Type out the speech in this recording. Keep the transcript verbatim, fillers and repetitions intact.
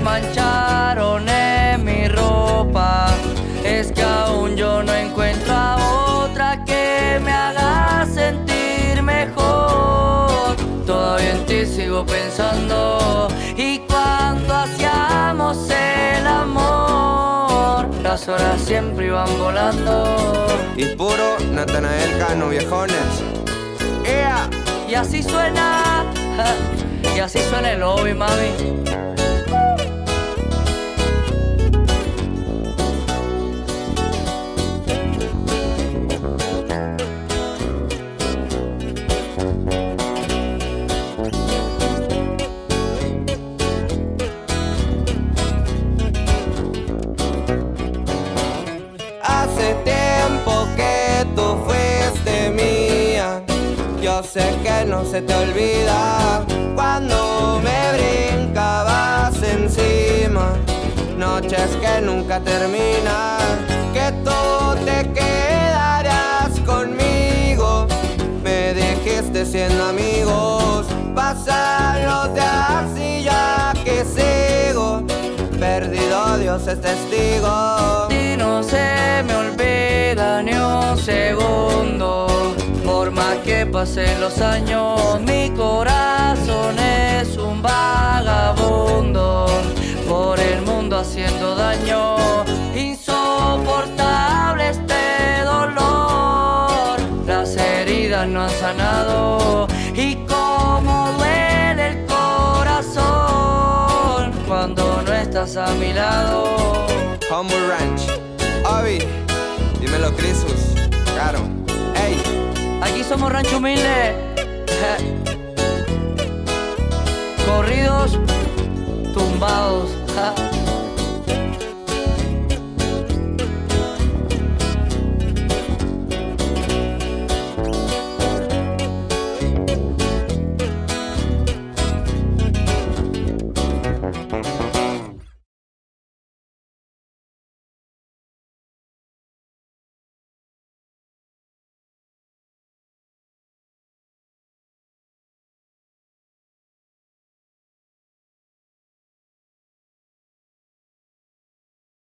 mancharon en mi ropa. Es que aún yo no encuentro a otra que me haga sentir mejor. Todavía en ti sigo pensando, y cuando hacíamos el amor, las horas siempre iban volando. Y puro Natanael Cano, viejones. ¡Ea! Y así suena, y así suena el lobby, mami. Hace tiempo que tú fuiste mía. Yo sé que no se te olvida cuando me brincabas encima. Noches que nunca terminan, que tú te quedarías conmigo. Me dijiste siendo amigos, pasan los días y ya que sigo perdido, Dios es testigo. Y no se me olvida ni un segundo, por más que pasen los años, mi corazón es un vagabundo, por el mundo haciendo daño. Insoportable este dolor, las heridas no han sanado, y cómo duele el corazón cuando no estás a mi lado. Humble Ranch, Obi, dímelo Crisus, Caro, ey. Aquí somos Rancho Humilde. Corridos tumbados.